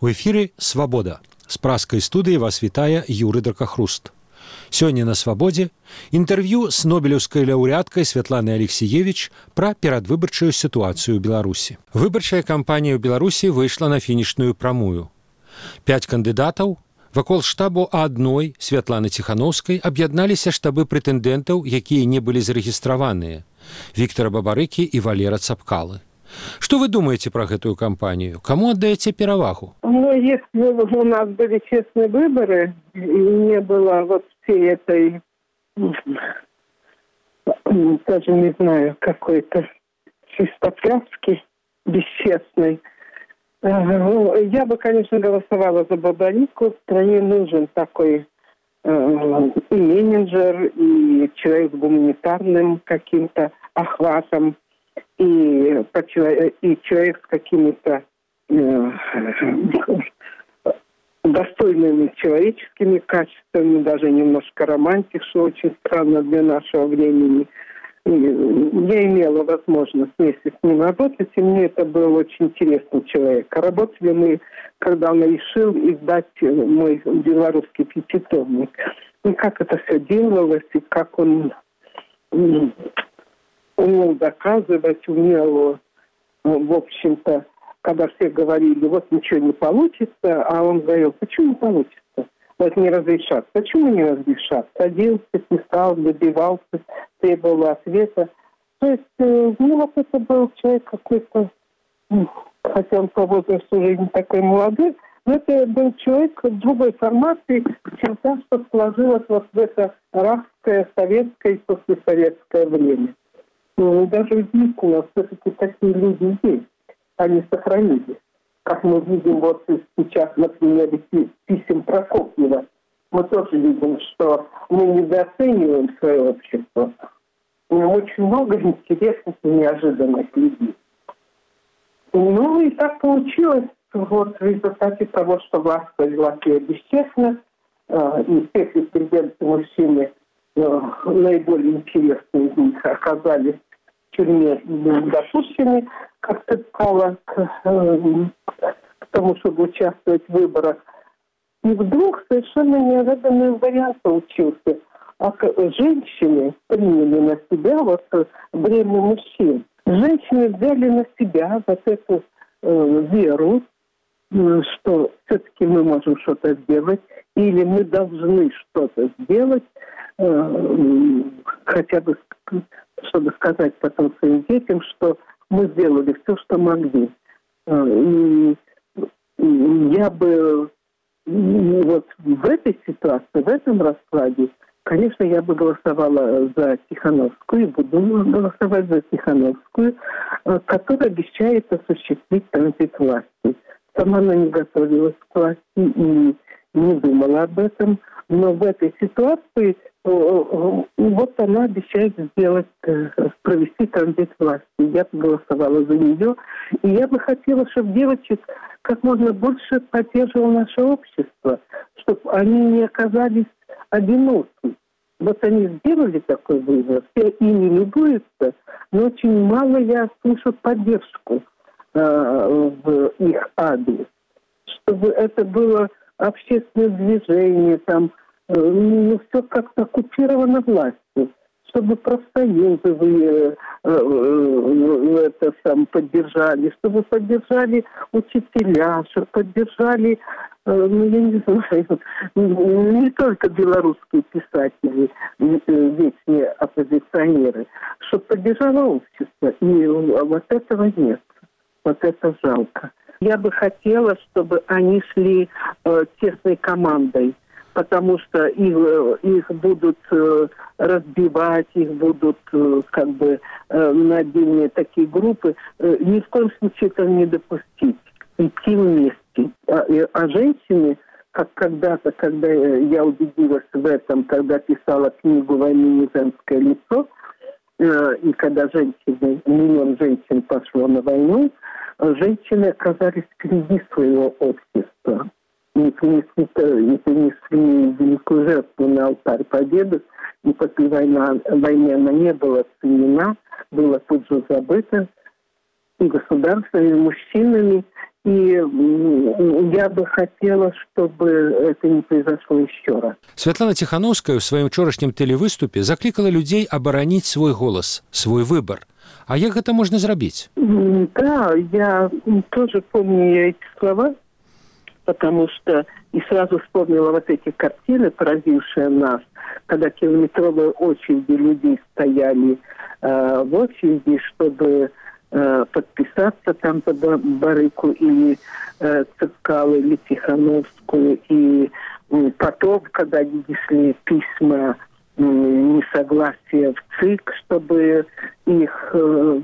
У эфіры «Свабода». З пражскай студыі вас вітае Юрый Дракахруст. Сёння на «Свабодзе» інтэрв'ю з нобелеўскай лаўрэаткай Святланай Алексіевіч пра перадвыбарчую сітуацыю ў Беларусі. Выбарчая кампанія ў Беларусі выйшла на фінішную прамую. 5 кандыдатаў вакол штабу адной Святланы Ціханаўскай аб'ядналіся штабы прэтэндэнтаў, якія не былі зарэгістраваныя – Віктара Бабарыкі і Валера Цапкалы. Что вы думаете про эту кампанию? Кому отдаете перевагу? Если у нас были честные выборы, и не было вот всей этой, даже не знаю, какой-то чистопляски бесчестной, я бы, конечно, голосовала за Бабарику. Стране нужен такой и менеджер, и человек с гуманитарным каким-то охватом, и человек с какими-то достойными человеческими качествами, даже немножко романтик, что очень странно для нашего времени. И я имела возможность вместе с ним работать, и мне это был очень интересный человек. Работали мы, когда он решил издать мой белорусский пятитомник. И как это все делалось, и как он умел доказывать, умел, в общем-то, когда все говорили, вот ничего не получится, а он говорил, почему не получится? Вот не разрешат. Почему не разрешат? Садился, писал, добивался, требовал ответа. То есть, вот это был человек какой-то, хотя он по возрасту уже не такой молодой, но это был человек другой формации, чем та, что сложилось вот в это рабское, советское и послесоветское время. Даже удивительно, все-таки такие люди есть, они сохранились. Как мы видим вот сейчас, например, писем Прокофьева, мы тоже видим, что мы недооцениваем свое общество. У него очень много интересных и неожиданных людей. Ну и так получилось, вот в результате того, что власть повела себя бесчестно, и все претенденты мужчины, наиболее интересные из них, оказались в тюрьме допущены, как Цапкала, к тому, чтобы участвовать в выборах. И вдруг совершенно неожиданный вариант получился. Женщины приняли на себя вот бремя мужчин. Женщины взяли на себя вот эту веру, что все-таки мы можем что-то сделать, или мы должны что-то сделать, хотя бы, чтобы сказать потом своим детям, что мы сделали все, что могли. И я бы вот в этой ситуации, в этом раскладе, конечно, я бы голосовала за Тихановскую и буду голосовать за Тихановскую, которая обещает осуществить транзит власти. Сама она не готовилась к власти и не думала об этом, но в этой ситуации вот она обещает сделать, провести транзит власти. Я бы голосовала за нее, и я бы хотела, чтобы девочек как можно больше поддерживало наше общество, чтобы они не оказались одиноки. Вот они сделали такой выбор, все ими любуются, но очень мало я слышу поддержку в их адрес. Чтобы это было общественное движение, там, все как-то оккупировано властью, чтобы профсоюзы вы это сам поддержали, чтобы поддержали учителя, чтобы поддержали, я не знаю, не только белорусские писатели, вечные оппозиционеры, чтобы поддержало общество. И вот этого нет. Вот это жалко. Я бы хотела, чтобы они шли тесной командой, потому что их будут разбивать, их будут как бы на отдельные такие группы. Ни в коем случае этого не допустить. Идти вместе. А женщины, как когда-то, когда я убедилась в этом, когда писала книгу «Войны не женское лицо», и когда миллион женщин пошло на войну, женщины оказались впереди своего общества. И принесли великую жертву на алтарь победы, и после войны она не была оценена, была тут же забыта и государством, и мужчинами, И я бы хотела, чтобы это не произошло еще раз. Святлана Тихановская ў сваім учорашнім тэлевыступе заклікала людзей абараніць свой голас, свой выбор. А як гэта можна зрабіць? Да, я тоже помню эти слова, потому что и сразу вспомнила вот эти картины, поразившие нас, когда километровые очереди людей стояли в очереди, чтобы подписаться там под Барыку или Цепкало, или Тихановскую. И потом, когда несли письма несогласия в ЦИК, чтобы их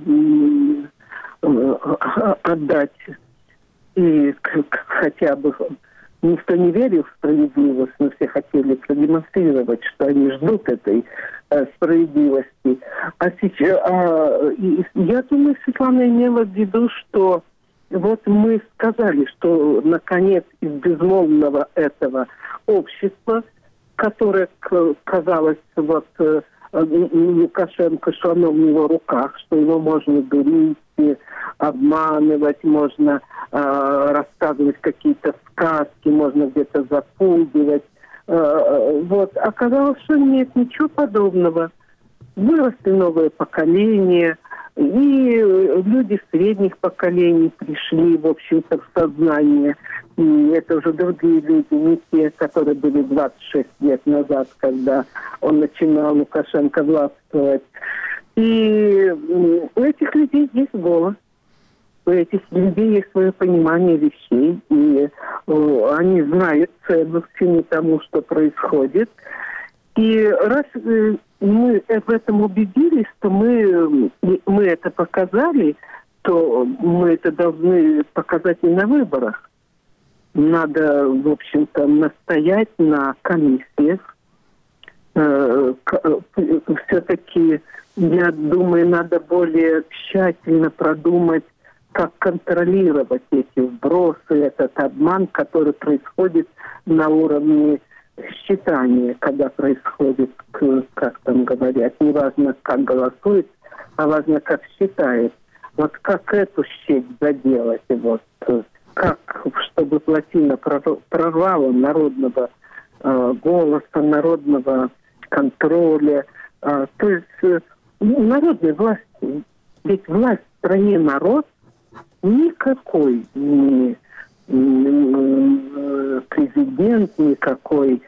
отдать. И хотя бы никто не верил в справедливость, но все хотели продемонстрировать, что они ждут этой справедливости. А сейчас, я думаю, Светлана имела в виду, что вот мы сказали, что наконец из безмолвного этого общества, которое казалось вот Лукашенко, что оно в его руках, что его можно дурить, обманывать, можно рассказывать какие-то сказки, можно где-то запугивать. Вот. Оказалось, что нет ничего подобного. Выросли новое поколение, и люди средних поколений пришли, в общем-то, в сознание. И это уже другие люди, не те, которые были 26 лет назад, когда он начинал, Лукашенко, властвовать. И у этих людей есть голос. У этих людей есть свое понимание вещей, и они знают цену всему тому, что происходит. И раз мы в этом убедились, то мы это показали, то мы это должны показать и на выборах. Надо, в общем-то, настоять на комиссиях. Все-таки, я думаю, надо более тщательно продумать, как контролировать эти вбросы, этот обман, который происходит на уровне считания, когда происходит, как там говорят, не важно, как голосует, а важно, как считает. Вот как эту щель заделать, вот, как, чтобы плотина прорвала народного голоса, народного контроля, то есть народной власти. Ведь власть в стране народ, никакой ни президент, никакой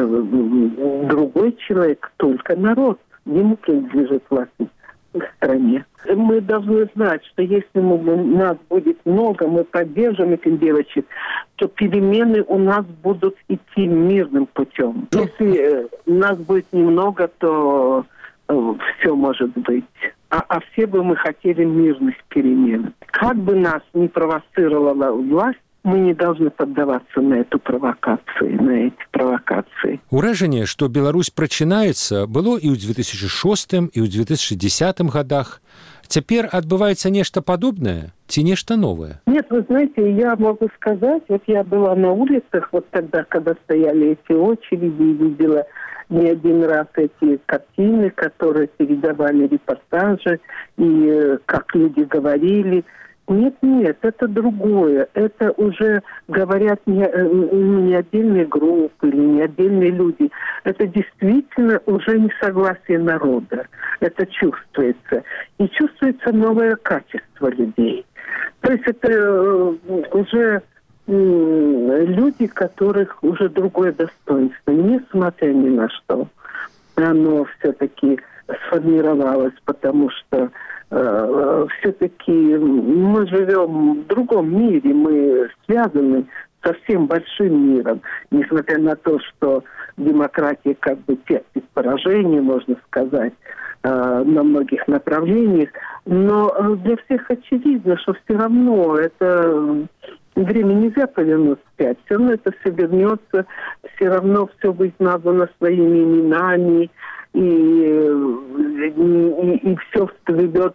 другой человек, только народ. Ему принадлежит власть в стране. Мы должны знать, что если нас будет много, мы поддержим этих девочек, то перемены у нас будут идти мирным путем. Если нас будет немного, то все может быть. А все бы мы хотели мирных перемен. Как бы нас ни провоцировала власть, мы не должны поддаваться на эту провокацию, на эти провокации. Уражанне, што Беларусь прачынаецца, было і ў 2006 і ў 2010 годах. Цяпер адбываецца нешта падобнае ці нешта новое? Нет, вы знаете, я могу сказать, вот я была на улицах вот тогда, когда стояли эти очереди, и видела не один раз эти картины, которые передавали репортажи, и как люди говорили. Нет, это другое. Это уже говорят не отдельные группы или не отдельные люди. Это действительно уже несогласие народа. Это чувствуется. И чувствуется новое качество людей. То есть это уже люди, которых уже другое достоинство, несмотря ни на что. Оно все-таки сформировалось, потому что все-таки мы живем в другом мире, мы связаны со всем большим миром, несмотря на то, что демократия как бы терпит поражение, можно сказать, на многих направлениях, но для всех очевидно, что все равно это время нельзя повернуть вспять, все равно это все вернется, все равно все будет названо своими именами, и все всплывет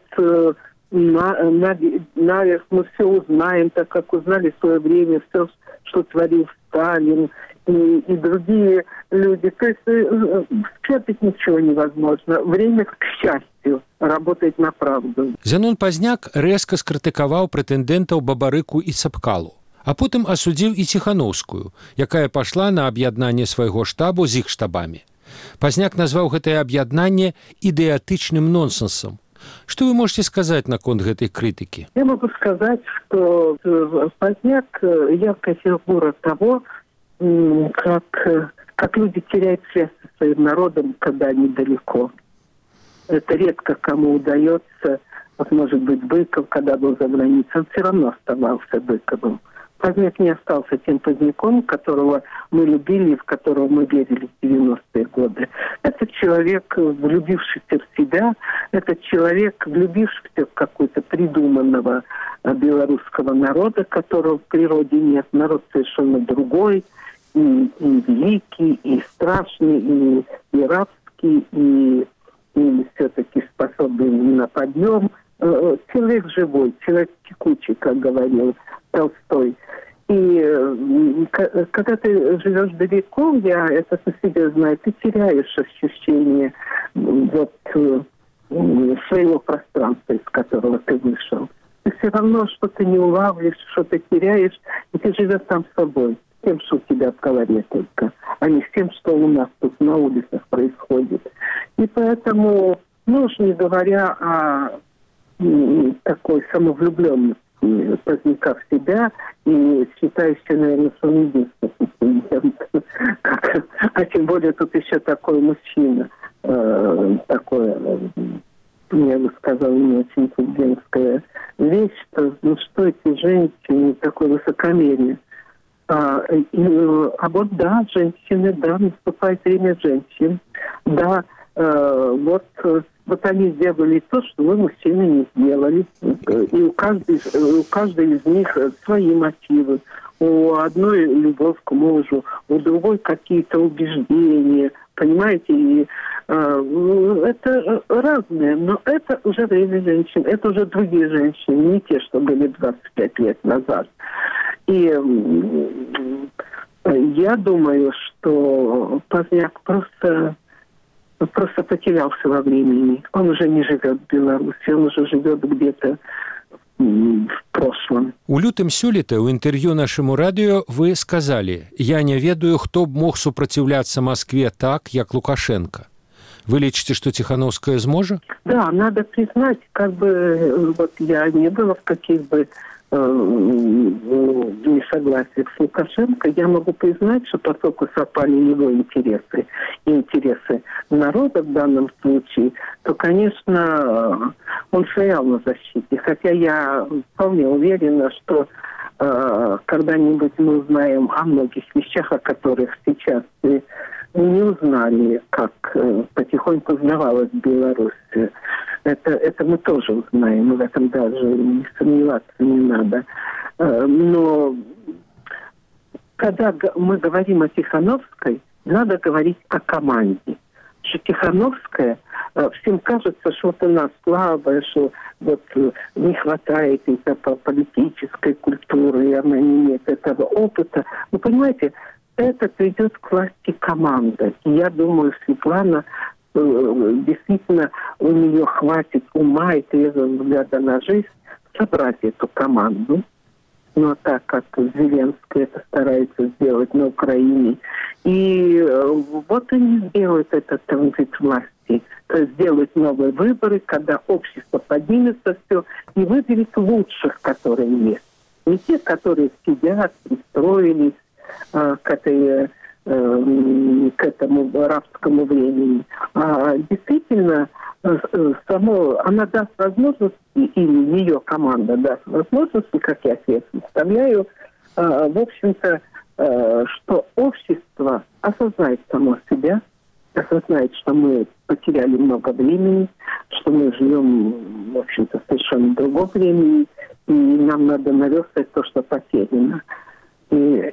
наверх, мы все узнаем, так как узнали в свое время все, что творил Сталин и другие люди. То есть спрятать ничего невозможно. Время, к счастью, работает на правду. Зянон Пазняк рэзка скрытыкаваў прэтэндэнтаў Бабарыку і Цапкалу, а потым асудзіў і Ціханаўскую, якая пайшла на аб'яднанне свайго штабу з іх штабамі. Пазняк назваў гэтае аб'яднанне ідэатычным нонсенсам. Что вы можете сказать наконт этой критики? Я могу сказать, что Пазняк яркая фигура того, как люди теряют связь со своим народом, когда они далеко. Это редко кому удается. Вот, может быть, Быков, когда был за границей, он все равно оставался Быковым. Пазняк не остался тем Поздняком, которого мы любили, в которого мы верили в 90-е годы. Это человек, влюбившийся в себя, это человек, влюбившийся в какого-то придуманного белорусского народа, которого в природе нет. Народ совершенно другой, и великий, и страшный, и рабский, и все-таки способный на подъем. Человек живой, человек текучий, как говорил Толстой. И когда ты живешь далеко, я это по себе знаю, ты теряешь ощущение вот своего пространства, из которого ты вышел. Ты все равно что-то не улавливаешь, что-то теряешь, и ты живешь сам с собой, с тем, что у тебя в голове только, а не с тем, что у нас тут на улицах происходит. И поэтому, уж не говоря о такой самовлюбленности Пазняка в себя и считающий, наверное, что он единственный претендент. А тем более тут еще такой мужчина, такое, я бы сказала, не очень интеллигентская вещь, что эти женщины, такое высокомерие. А вот да, женщины, да, наступает время женщин, да, вот они сделали то, что мы, мужчины, не сделали. И у каждой из них свои мотивы. У одной любовь к мужу, у другой какие-то убеждения. Понимаете? И, это разное, но это уже время женщин. Это уже другие женщины, не те, что были 25 лет назад. И я думаю, что Пазняк просто потерялся во времени. Он уже не живет в Беларуси, он уже живет где-то в прошлом. У лютым сёлета ў інтэрв'ю нашаму радыё вы сказалі: «Я не ведаю, хто б мог супраціўляцца Москве так, як Лукашенко». Вы лічыце, что Тихановская сможет? Да, надо признать, вот я не была в каких бы несогласиях с Лукашенко, я могу признать, что поскольку совпали его интересы и интересы народа в данном случае, то, конечно, он стоял на защите. Хотя я вполне уверена, что когда-нибудь мы узнаем о многих вещах, о которых сейчас не узнали, как потихоньку узнавалась Беларусь. Это мы тоже узнаем, в этом даже не сомневаться не надо. Но когда мы говорим о Тихановской, надо говорить о команде. Что Тихановская, всем кажется, что вот она слабая, что вот не хватает этой политической культуры, и она не имеет этого опыта. Вы понимаете, это придет к власти команда. И я думаю, Светлана действительно у нее хватит ума и трезвого взгляда на жизнь собрать эту команду. Но так как Зеленский это старается сделать на Украине. И вот они сделают этот транзит власти. То есть сделают новые выборы, когда общество поднимется все и выберет лучших, которые есть. Не те, которые сидят, пристроились к этому рабскому времени. А действительно, она даст возможности, или ее команда даст возможности, как я себе представляю, в общем-то, что общество осознает само себя, осознает, что мы потеряли много времени, что мы живем, в общем-то, в совершенно другом времени, и нам надо наверстать то, что потеряно. И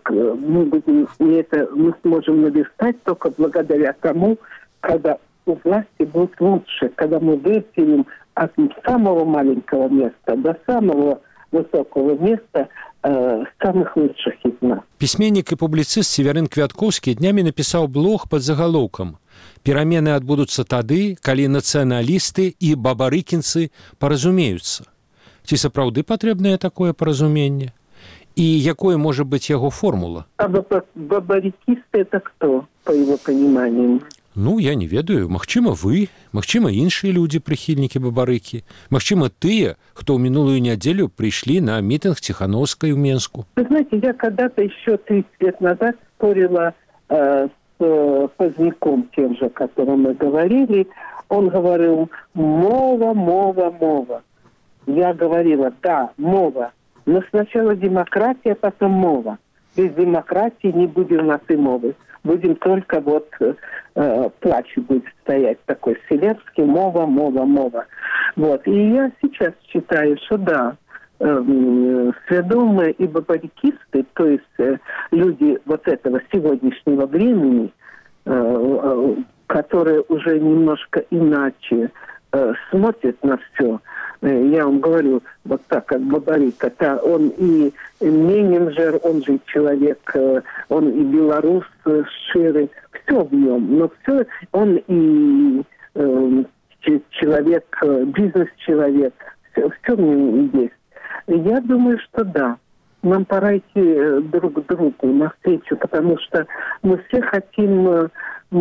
мы сможем наверстать только благодаря тому, когда у власти будет лучше, когда мы вытянем от самого маленького места до самого высокого места самых лучших из нас. Письменник и публицист Северин Квяткоўскі днямі напісаў блог под заголовком «Перамены адбудуцца тады, калі нацыяналісты і бабарыкінцы паразумеюцца». Ці сапраўды патрэбнае такое паразуменне? І якое можа быць яго формула? А бабарыкісты это кто, по его пониманию? Ну, я не ведаю. Магчыма, вы, магчыма, іншыя людзі, прыхільнікі бабарыкі. Магчыма, тыя, хто ў минулую нядзелю пришли на митинг Тихановской в Менску. Вы знаете, я когда-то еще 30 лет назад спорила с Поздняком, тем же, о котором мы говорили. Он говорил: мова, мова, мова. Я говорила: да, мова. Но сначала демократия, потом мова. Без демократии не будет у нас и мовы. Будем только плач будет стоять такой вселенский: мова, мова, мова. Вот. И я сейчас считаю, что да, сведомые и бабарикисты, то есть люди вот этого сегодняшнего времени, которые уже немножко иначе смотрят на все. Я вам говорю, вот так, как Бабарик, это он и менеджер, он же человек, он и белорус ширый, все в нем, но все, он и человек, бизнес-человек, все в нем есть. Я думаю, что да, нам пора идти друг к другу навстречу, потому что мы все хотим,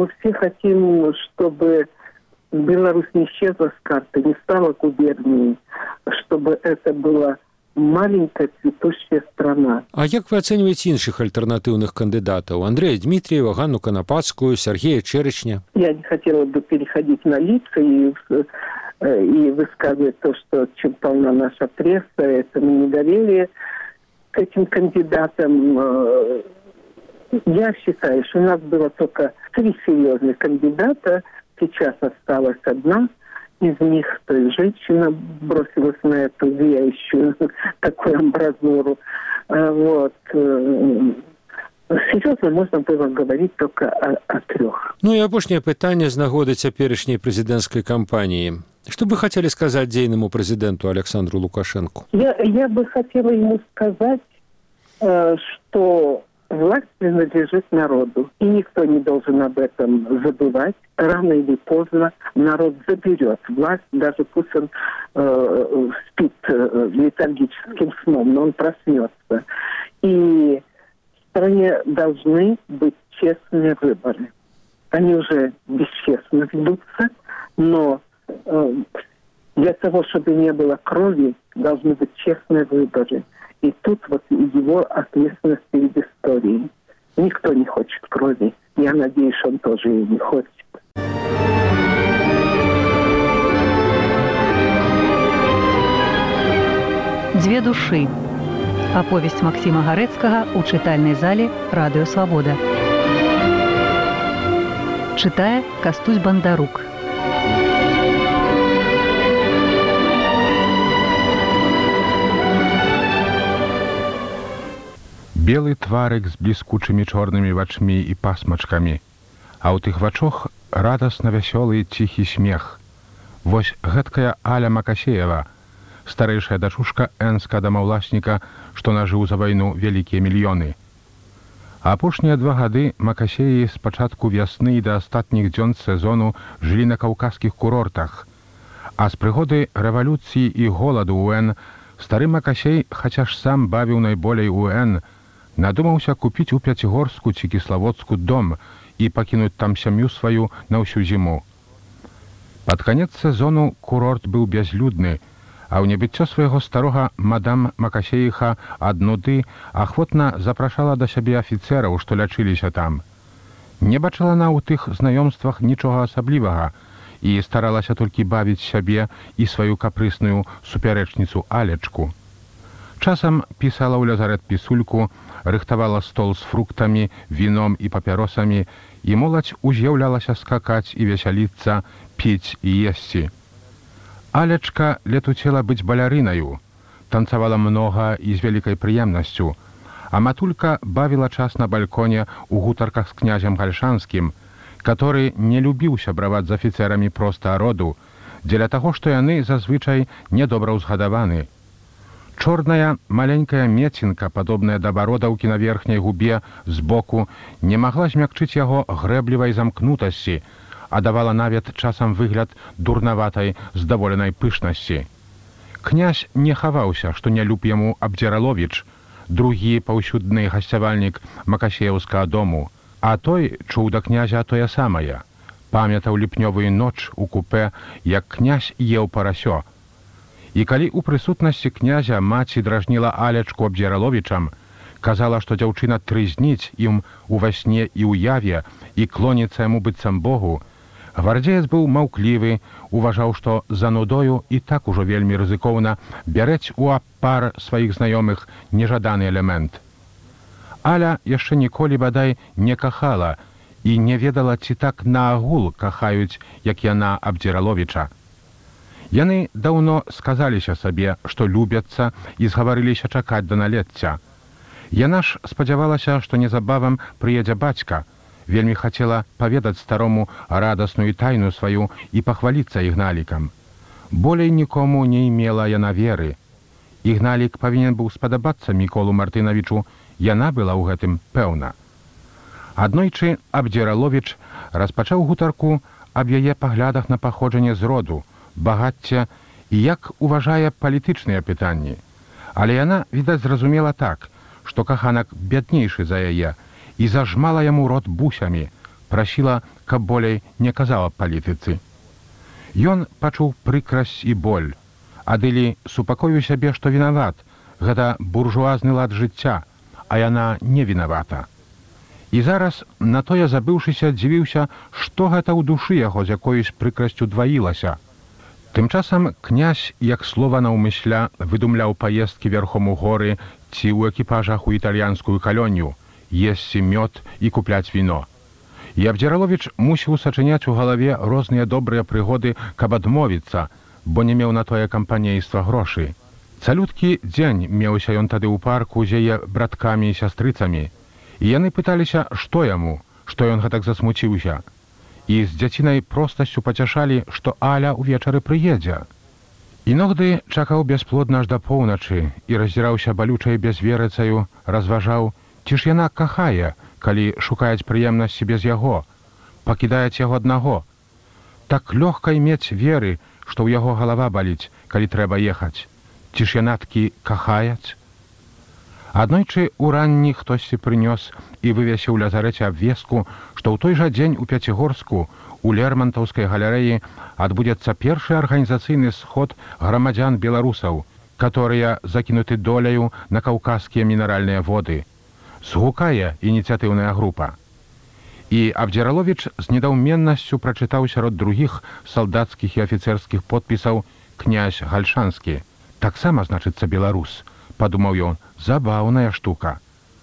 чтобы Беларусь не исчезла с карты, не стала губернией, чтобы это была маленькая цветущая страна. А як вы оцениваете іншых альтернативных кандидатов? Андрея Дмитриева, Ганну Конопадскую, Сергея Черечня? Я не хотела бы переходить на лица и высказывать то, что чем полна наша пресса, это недоверие к этим кандидатам. Я считаю, что у нас было только 3 серьезных кандидата. Сейчас осталась одна из них, то есть женщина бросилась на эту зияющую такую амбразуру. Вот. Серьезно можно было говорить только о 3. Ну и апошняе пытанне з нагоды цяперашняй прэзідэнцкай кампаніі. Что бы вы хотели сказать дейному президенту Александру Лукашенко? Я бы хотела ему сказать, что власть принадлежит народу, и никто не должен об этом забывать. Рано или поздно народ заберет власть, даже пусть он спит летаргическим сном, но он проснется. И в стране должны быть честные выборы. Они уже бесчестно ведутся, но для того, чтобы не было крови, должны быть честные выборы. И тут вот его ответственность перед историей. Никто не хочет крови. Я надеюсь, что он тоже ее не хочет. «Две души». Аповесць Максима Гарэцкага ў чытальнай зале «Радыё Свабода». Чытае Кастусь Бандарук. Белы тварык з бліскучымі чорнымі вачмі і пасмачкамі, а ў тых вачох радасна вясёлы ціхі смех. Вось гэткая Аля Макасеева, старэйшая дачушка энска дамаўласніка, што нажыў за вайну вялікія мільёны. Апошнія 2 гады Макасеі з пачатку вясны і да астатніх дзён сезону жылі на каўказскіх курортах, а з прыгоды рэвалюцыі і голаду УН стары Макасей, хаця ж сам бавіў найболей УН, надумаўся купіць у Пяцігорску ці Кіславодску дом і пакінуць там сям'ю сваю на ўсю зіму. Пад канец сезону курорт быў бязлюдны, а ў небыццё свайго старога мадам Макасеіха ад нуды ахвотна запрашала да сябе афіцэраў, што лячыліся там. Не бачыла на ў тых знаёмствах нічога асаблівага і старалася толькі бавіць сябе і сваю капрысную супярэчніцу Алечку. Часам пісала ў лазарет пісульку, рыхтавала стол з фруктамі, віном і папяросамі, і моладзь уз'яўлялася скакаць і весяліцца, піць і есці. Алечка летуцела быць балярынаю, танцавала многа і з вялікай прыемнасцю, а матулька бавіла час на бальконе ў гутарках з князем Гальшанскім, который не любіў сябраваць з афіцэрамі проста роду, дзеля таго, што яны зазвычай недобра ўзгадаваны. Чорная маленькая мецінка, падобная да бародаўкі на верхняй губе збоку, не магла змякчыць яго грэблівай замкнутасці, а давала нават часам выгляд дурнаватай здаволенай пышнасці. Князь не хаваўся, што не люб яму Абдзіраловіч, другі паўсюдны гасцявальнік Макасееўскага дому, а той чуў да князя тое самае. Памятаў ліпнёвую ноч у купе, як князь еў парасё. І калі ў прысутнасці князя маці дражніла Алячку Абдзіраловічам, казала, што дзяўчына трызніць ім ува сне і ўяве і клоніцца яму быццам Богу, гвардзеец быў маўклівы, уважаў, што за нудою і так ужо вельмі рызыкоўна бярэць у апар сваіх знаёмых нежаданы элемент. Аля яшчэ ніколі, бадай, не кахала і не ведала, ці так наагул кахаюць, як яна Абдзіраловіча. Яны даўно сказаліся сабе, што любяцца, і згаварыліся чакаць да налецця. Яна ж спадзявалася, што незабавам прыедзе бацька, вельмі хацела паведаць старому радасную тайну сваю і пахваліцца Ігналікам. Болей нікому не імела яна веры. Ігналік павінен быў спадабацца Міколу Мартынавічу, яна была ў гэтым пэўна. Аднойчы Абдзіраловіч распачаў гутарку аб яе паглядах на паходжанне з роду, багацця і як уважае палітычныя пытанні. Але яна, відаць, зразумела так, што каханак бяднейшы за яе, і зажмала яму рот бусямі, прасіла, каб болей не казаў аб палітыцы. Ён пачуў прыкрасць і боль, адылі супакоіў сябе, што вінават, гэта буржуазны лад жыцця, а яна не вінавата. І зараз, на тое забыўшыся, дзівіўся, што гэта ў душы яго з якоюсь прыкрасцю дваілася. Тым часам князь, як слова наўмысля, выдумляў паездкі верхом у горы ці ў экіпажах у італьянскую калонію, есці мёд і купляць віно. І Абдзіраловіч мусіў сачыняць у галаве розныя добрыя прыгоды, каб адмовіцца, бо не меў на тое кампанейства грошы. Цалюткі дзень меўся ён тады ў парку з яе браткамі і сястрыцамі, і яны пыталіся, што яму, што ён гэтак засмуціўся. І з дзяцінай простасцю пацяшалі, што Аля ўвечары прыедзе. Іногды чакаў бясплодна аж да поўначы і раздзіраўся балючай бязверыцаю, разважаў, ці ж яна кахае, калі шукаюць прыемнасці без яго, пакідаюць яго аднаго. Так лёгка мець веры, што ў яго галава баліць, калі трэба ехаць. Ці ж яна такі кахаяць? Аднойчы уранні хтосьці прынёс і вывесіў у лазарэце абвестку, што ў той жа дзень у Пяцігорску у Лермантаўскай галерэі адбудзецца першы арганізацыйны сход грамадзян-беларусаў, которые закінуты доляю на каўказскія мінеральныя воды. Згукае ініцыятыўная група. І Абдзіраловіч з недаўменнасцю прачытаў сярод другіх салдацкіх і афіцэрскіх подпісаў князь Гальшанскі. Таксама, значыцца, беларус, падумаў ён, забаўная штука.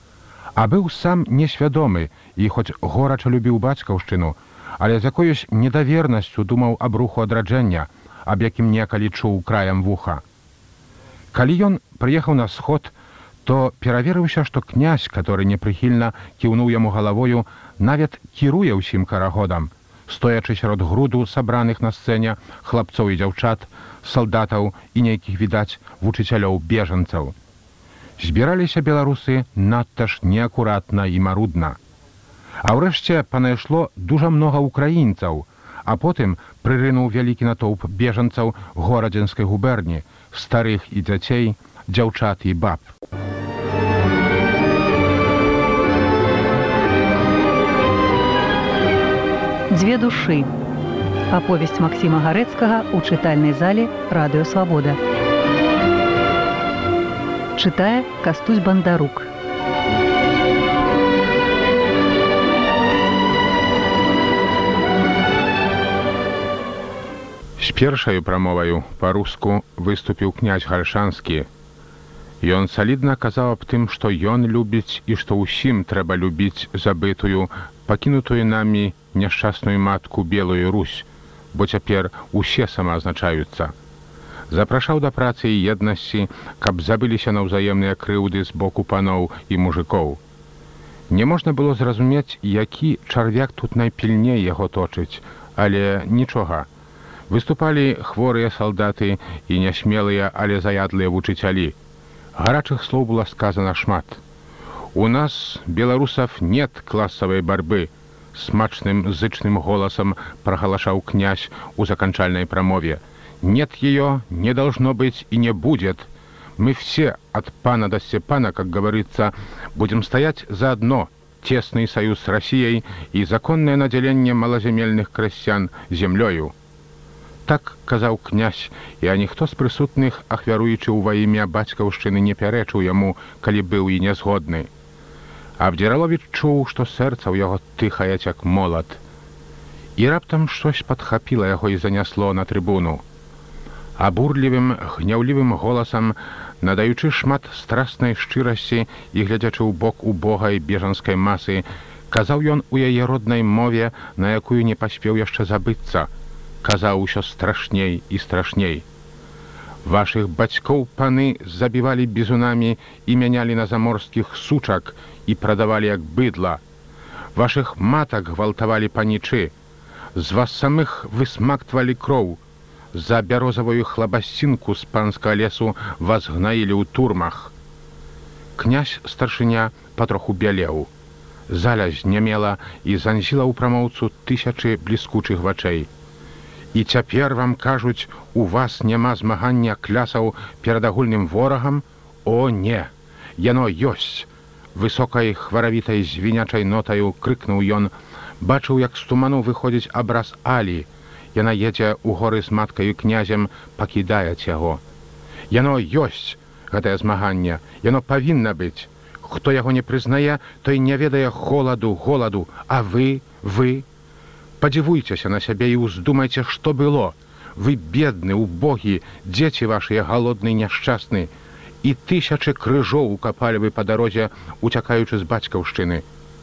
А быў сам несвядомы і хоць горача любіў бацькаўшчыну, але з якоюсь недавернасцю думаў аб руху адраджэння, аб якім некалі чуў краем вуха. Калі ён прыехаў на сход, то пераверыўся, што князь, который непрыхільна кіўнуў яму галавою, нават кіруе ўсім карагодам, стоячы сярод груду сабраных на сцэне хлапцоў і дзяўчат, салдатаў і нейкіх, відаць, вучыцялёў-бежанцаў. Збіраліся беларусы надта ж неакуратна і марудна. А ўрэшце панайшло дужа многа украінцаў, а потым прырынуў вялікі натоўп бежанцаў горадзенскай губерні, старых і дзяцей, дзяўчат і баб. «Две души». Аповесць Максіма Гарэцкага ў чытальнай зале «Радыё Свабода». Чытае Кастусь Бандарук. З першаю прамоваю па-руску выступіў князь Гальшанскі. Ён салідна казаў аб тым, што ён любіць і што ўсім трэба любіць забытую, пакінутую намі няшчасную матку Белую Русь, бо цяпер усе самаазначаюцца. Запрашаў да працы і еднасці, каб забыліся на ўзаемныя крыўды з боку паноў і мужикоў. Не можна было зразумець, які чарвяк тут найпільней яго точыць, але нічога. Выступалі хворыя салдаты і нясмелыя, але заядлыя вучыцялі. Гарачых слоў было сказано шмат. «У нас, белорусов, нет классовой борьбы», — смачным зычным голосом проголошал князь у закончальной промове. «Нет ее, не должно быть и не будет. Мы все, от пана до Степана, как говорится, будем стоять заодно. Тесный союз с Россией и законное наделение малоземельных крестьян землею». Так казаў князь, і ніхто з прысутных, ахвяруючы ў ва імя бацькаўшчыны, не пярэчыў яму, калі быў і нязгодны. Абдзіраловіч чуў, што сэрца ў яго тыхае, як молат. І раптам щось падхапіла яго і занясло на трыбуну. Абурлівым, гняўлівым голасам, надаючы шмат страснай шчырасці і глядзячы ў бок убогай бежанскай масы, казаў ён у яе роднай мове, на якую не паспеў яшчэ забыцца. Казаў усё страшней і страшней. «Вашых бацькоў паны забівалі бізунамі і мянялі на заморскіх сучак і прадавалі як быдла. Вашых матак гвалтавалі панічы. З вас самых высмактвалі кроў. За бярозавую хлабасцінку з панскага лесу вас гнаілі ў турмах». Князь старшыня патроху бялеў. Заля знямела і занзіла ў прамоўцу тысячы бліскучых вачэй. «І цяпер вам кажуць, у вас няма змагання клясаў перад агульным ворагам? О, не! Яно ёсць!» Высокай, хваравітай, звінячай нотаю крыкнуў ён. Бачыў, як з туману выходзіць абраз Алі. Яна едзе ў горы з маткаю князем, пакідаюць яго. Яно ёсць, гэтае змаганне, яно павінна быць. Хто яго не прызнае, той не ведае голаду, а вы... Падзівуйцеся на сябе і ўздумайце, што было. Вы бедны, убогі, дзеці вашыя галодны, няшчасны. І тысячы крыжоў укапалі вы па дарозе, уцякаючы з бацькаўшчыны.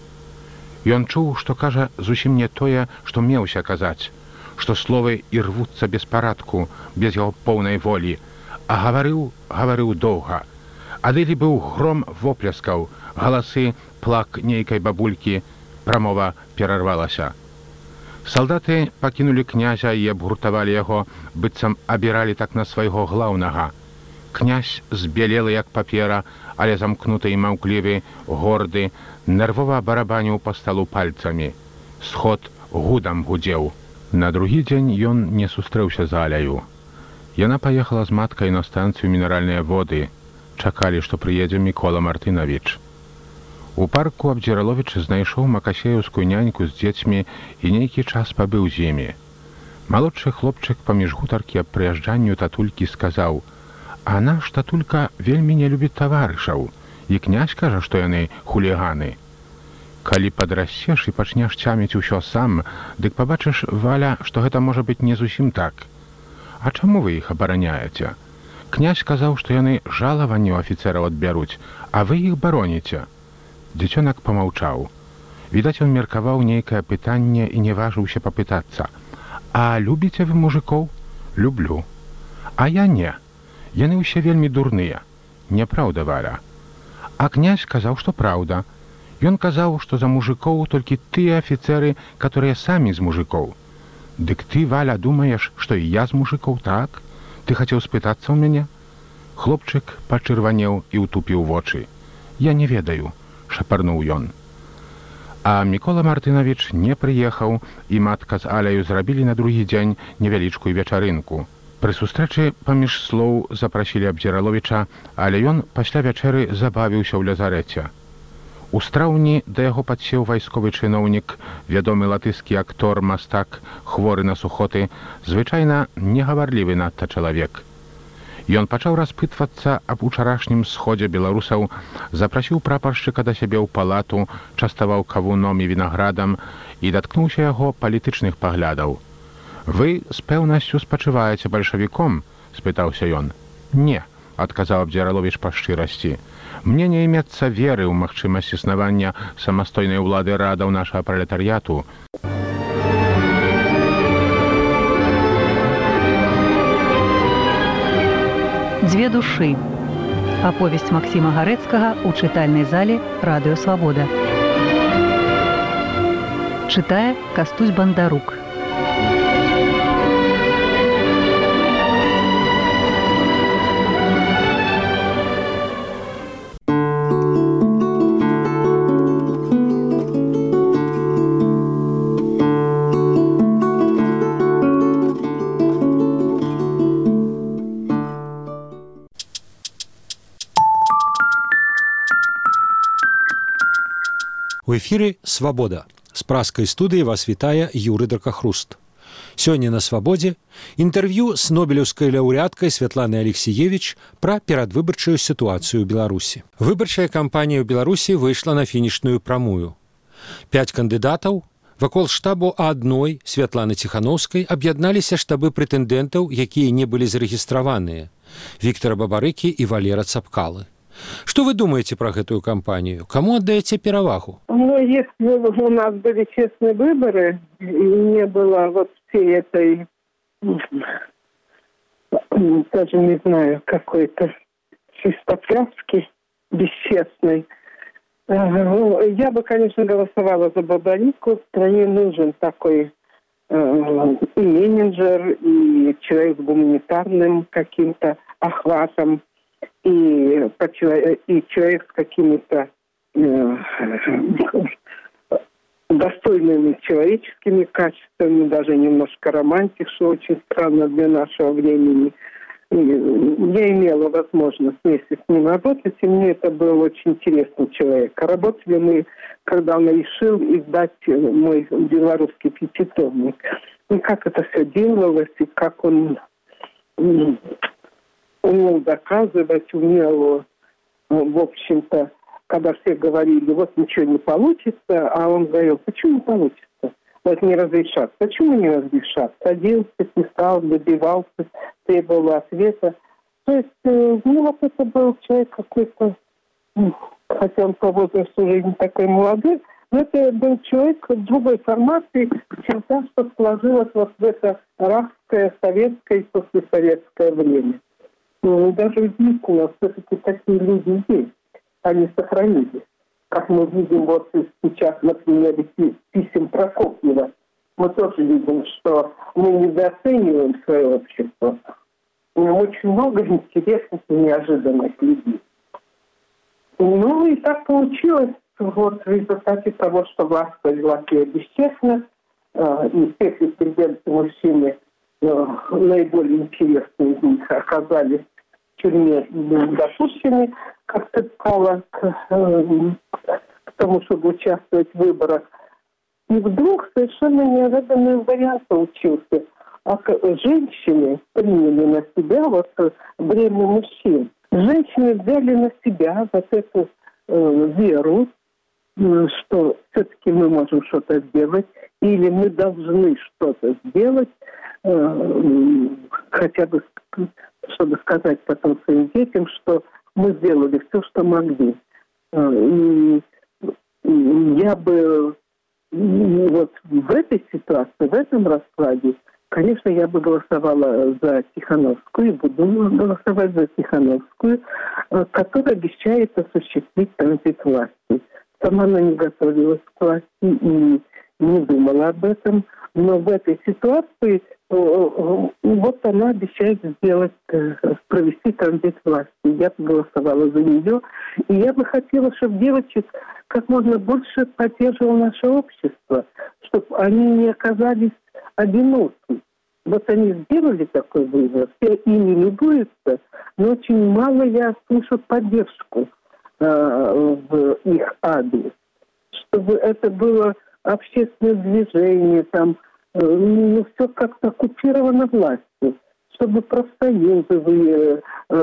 Ён чуў, што кажа зусім не тое, што меўся казаць, што словы і рвуцца без парадку, без яго поўнай волі. А гаварыў доўга. Адылі быў гром вопляскаў, галасы, плак нейкай бабулькі, прамова перарвалася. Салдаты пакінулі князя і абгуртавалі яго, быццам абіралі так на свайго глаўнага. Князь збялелы, як папера, але замкнуты і маўклівы, горды, нервова барабаніў па сталу пальцамі. Сход гудам гудзеў. На другі дзень ён не сустрэўся з Аляю. Яна паехала з маткай на станцыю мінеральныя воды. Чакалі, што прыедзе Мікола Мартынавіч. У парку Абдзіраловіч знайшоў макасеевскую няньку з дзецьмі і нейкі час пабыў з імі. Малодшы хлопчык паміж гутаркі аб прыязджанню татулькі сказаў: «А наш татулька вельмі не любіць таварышаў, і князь кажа, што яны хуліганы. Калі падрасцеш і пачнеш цяміць усё сам, дык пабачыш, Валя, што гэта можа быць не зусім так. А чаму вы іх абараняеце? Князь сказаў, што яны жалаванне ў афіцэраў адбяруць, а вы іх бароніце». Дзіцёнак памаўчаў. Відаць, ён меркаваў нейкае пытанне і не важыўся папытацца: «А любіце вы мужикоў?» «Люблю». «А я не. Яны ўсе вельмі дурныя». «Няпраўда, Валя». А князь казаў, што праўда. Ён казаў, што за мужикоў толькі тыя афіцэры, которые самі з мужикоў. «Дык ты, Валя, думаеш, што і я з мужикоў, так? Ты хацеў спытацца ў мяне?» Хлопчык пачырванеў і ўтупіў вочы. «Я не ведаю», шапарнуў ён. А Мікола Мартынавіч не прыехаў, і матка з Аляю зрабілі на другі дзень невялічкую вечарынку. Пры сустрэчы паміж слоў запрасілі Абдзіраловіча, але ён пасля вячэры забавіўся ў лазарэце. У страўні да яго падсеў вайсковы чыноўнік, вядомы латышскі актор, мастак, хворы на сухоты, звычайна негаварлівы надта чалавек. Ён пачаў распытвацца аб учарашнім сходзе беларусаў, запрасіў прапаршчыка да сябе ў палату, частаваў кавуном і вінаградам і даткнуўся яго палітычных паглядаў. «Вы з пэўнасцю спачуваеце бальшавіком?» – спытаўся ён. «Не», – адказаў Абдзіраловіч па шчырасці. «Мне не імецца веры ў магчымасць існавання самастойнай улады радаў нашага пралетарыяту». «Дзве душы». Аповесць Максіма Гарэцкага ў чытальнай зале Радыё Свабода. Чытае Кастусь Бандарук. У эфіры «Свабода». З пражскай студыі вас вітае Юры Дракахруст. Сёння на «Свабодзе» інтэрв'ю з нобелеўскай лаўрэаткай Святланай Алексіевіч пра перадвыбарчую сітуацыю ў Беларусі. Выбарчая кампанія ў Беларусі выйшла на фінішную прамую. 5 кандыдатаў вакол штабу адной Святланы Ціханаўскай аб'ядналіся штабы прэтэндэнтаў, якія не былі зарэгістраваныя – Віктара Бабарыкі і Валера Цапкалы. Что вы думаете про эту кампанию? Кому отдаете перевагу? Ну, если у нас были честные выборы, и не было вот всей этой, даже не знаю, какой-то свистопляски бесчестной, я бы, конечно, голосовала за Бабарику. Стране нужен такой и менеджер, и человек с гуманитарным каким-то охватом, и человек с какими-то достойными человеческими качествами, даже немножко романтик, что очень странно для нашего времени. Я имела возможность вместе с ним работать, и мне это был очень интересный человек. Работали мы, когда он решил издать мой белорусский пятитомник. И как это все делалось, и как он умел доказывать, умел, в общем-то, когда все говорили, вот ничего не получится, а он говорил, почему не получится? Вот не разрешат. Почему не разрешат? Садился, писал, добивался, требовал ответа. То есть, ну, вот это был человек какой-то, хотя он по возрасту уже не такой молодой, но это был человек другой формации, чем та, что сложилось вот в это рабское, советское и послесоветское время. Даже удивительно, все-таки такие люди есть. Они сохранились. Как мы видим вот сейчас, например, писем Прокопьева, мы тоже видим, что мы недооцениваем свое общество. Очень много интересных и неожиданных людей. Ну и так получилось, вот в результате того, что власть повела себя бесчестно, и все претенденты мужчины, наиболее интересные из них, оказались в тюрьме и были допущены, как Цапкала, к тому, чтобы участвовать в выборах. И вдруг совершенно неожиданный вариант получился. А женщины приняли на себя вот бремя мужчин. Женщины взяли на себя вот эту веру, что все-таки мы можем что-то сделать, или мы должны что-то сделать, хотя бы, чтобы сказать потом своим детям, что мы сделали все, что могли. И я бы вот в этой ситуации, в этом раскладе, конечно, я бы голосовала за Тихановскую и буду голосовать за Тихановскую, которая обещает осуществить транзит власти. Сама она не готовилась к власти и не думала об этом, но в этой ситуации вот она обещает провести транзит власти. Я голосовала за нее, и я бы хотела, чтобы девочек как можно больше поддерживало наше общество, чтобы они не оказались одиноки. Вот они сделали такой выбор, все ими любуются, но очень мало я слышу поддержку в их адрес. Чтобы это было общественное движение, там, все как-то оккупировано властью, чтобы профсоюзы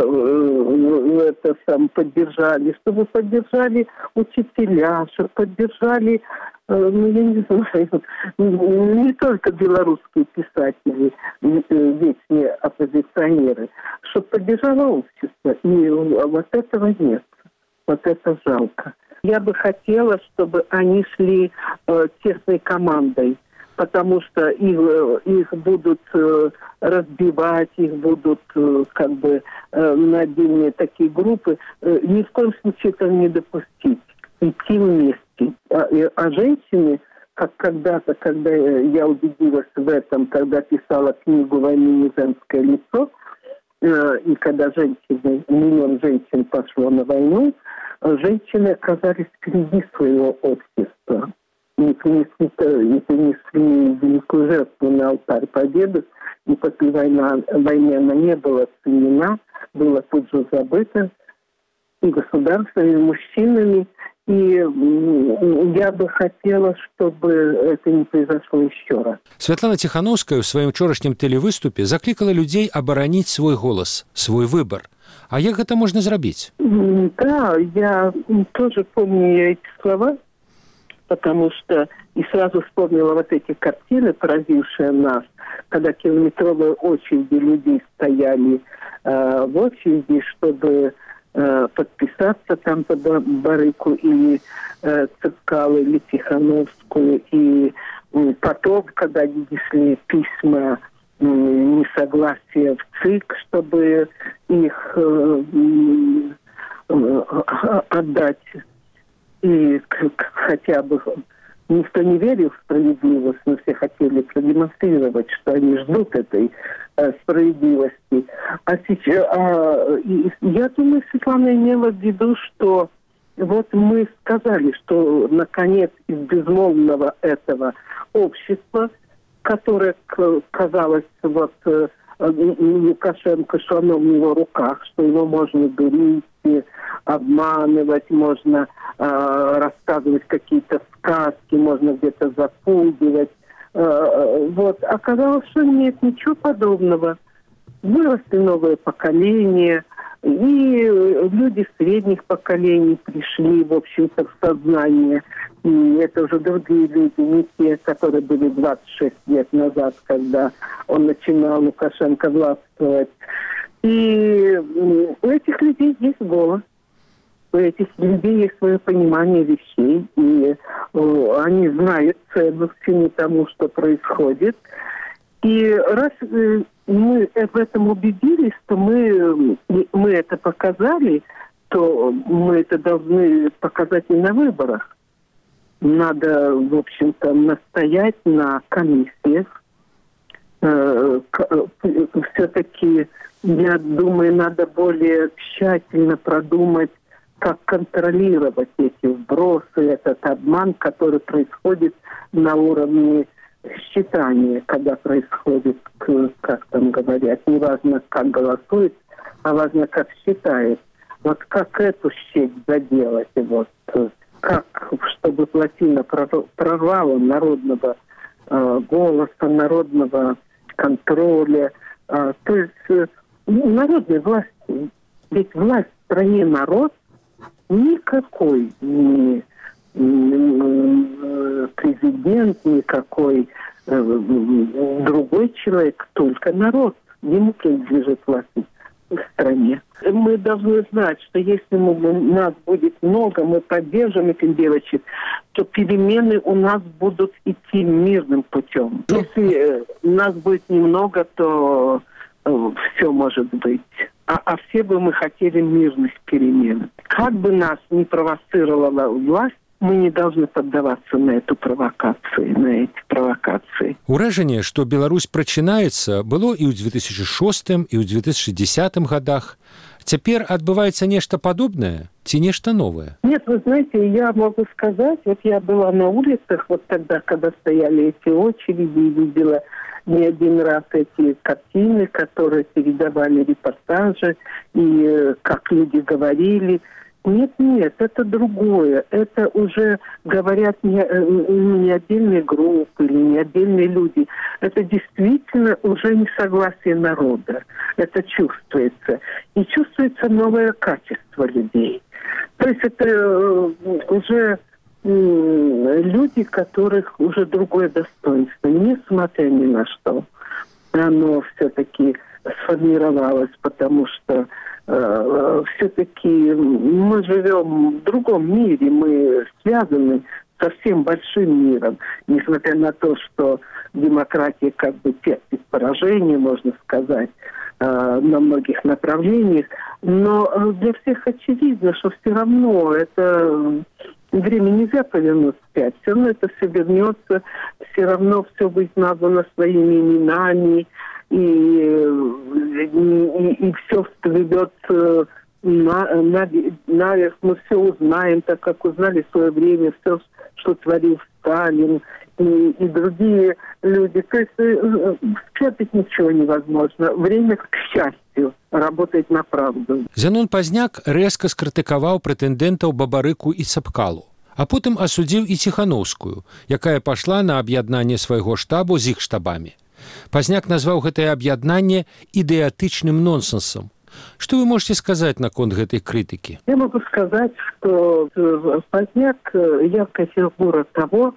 поддержали, чтобы поддержали учителя, чтобы поддержали, я не знаю, не только белорусские писатели, вечные оппозиционеры, чтобы поддержало общество. И вот этого нет. Вот это жалко. Я бы хотела, чтобы они шли тесной командой, потому что их будут разбивать, их будут как бы на отдельные такие группы. Ни в коем случае этого не допустить. Идти вместе. А женщины, как когда-то, когда я убедилась в этом, когда писала книгу «Войны не женское лицо», и когда миллион женщин пошло на войну, женщины оказались впереди своего общества. Не принесли великую жертву на алтарь победы, и после войны она не была оценена, была тут же забыта и государством, и мужчинами, И я бы хотела, чтобы это не произошло еще раз. Святлана Тихановская ў сваім учорашнім тэлевыступе заклікала людзей абараніць свой голас, свой выбор. А як гэта можна зрабіць? Да, я тоже помню эти слова, потому что и сразу вспомнила вот эти картины, поразившие нас, когда километровые очереди людей стояли в очереди, чтобы подписаться там под Барыку или Цепкало, или Тихановскую. И потом, когда несли письма несогласия в ЦИК, чтобы их отдать. И хотя бы никто не верил в справедливость, но все хотели продемонстрировать, что они ждут этой справедливости. А сейчас, я думаю, Светлана имела в виду, что вот мы сказали, что наконец из безмолвного этого общества, которое казалось вот Лукашенко, что оно в его руках, что его можно дурить, обманывать, можно рассказывать какие-то сказки, можно где-то запугивать. Вот. Оказалось, что нет ничего подобного. Выросли новое поколение, и люди средних поколений пришли, в общем-то, в сознание. И это уже другие люди, не те, которые были 26 лет назад, когда он начинал, Лукашенко, властвовать. И у этих людей есть голос. У этих людей есть свое понимание вещей, и они знают цену всему тому, что происходит. И раз мы в этом убедились, то мы это показали, то мы это должны показать и на выборах. Надо, в общем-то, настоять на комиссиях. Все-таки, я думаю, надо более тщательно продумать, как контролировать эти вбросы, этот обман, который происходит на уровне считания, когда происходит, как там говорят, не важно, как голосует, а важно, как считает. Вот как эту щель заделать, вот, как, чтобы плотина прорвала народного голоса, народного контроля, то есть народной власти. Ведь власть в стране народ, никакой ни президент, никакой другой человек, только народ. Ему принадлежит власть в стране. Мы должны знать, что если нас будет много, мы поддержим этих девочек, то перемены у нас будут идти мирным путем. Если нас будет немного, то все может быть. А все бы мы хотели мирных перемен. Как бы нас ни провоцировала власть, мы не должны поддаваться на эту провокацию, на эти провокации. Уражанне, што Беларусь прачынаецца, было і ў 2006 і ў 2010 годах. Цяпер адбываецца нешта падобнае ці нешта новое? Нет, вы знаете, я могу сказать, вот я была на улицах вот тогда, когда стояли эти очереди, и видела не один раз эти картины, которые передавали репортажи, и как люди говорили. Нет, это другое. Это уже говорят не отдельные группы или не отдельные люди. Это действительно уже несогласие народа. Это чувствуется. И чувствуется новое качество людей. То есть это уже люди, которых уже другое достоинство, несмотря ни на что. Оно все-таки сформировалось, потому что все-таки мы живем в другом мире, мы связаны со всем большим миром, несмотря на то, что демократия как бы терпит поражение, можно сказать, на многих направлениях, но для всех очевидно, что все равно это время нельзя повернуть вспять, все равно это все вернется, все равно все будет названо своими именами, и все всплывет наверх мы все узнаем, так как узнали в свое время все, что творил Сталин и другие люди. То есть спрятать ничего невозможно. Время, к счастью, работает на правду. Зянон Пазняк резко скрытыкаваў прэтэндэнтаў Бабарыку і Цапкалу, а потым асудзіў і Ціхановскую, якая пашла на аб'яднанне свайго штабу з іх штабамі. Пазняк назваў гэтае аб'яднанне ідэатычным нонсенсом. Что вы можете сказать наконт этой критики? Я могу сказать, что Пазняк яркая фигура того,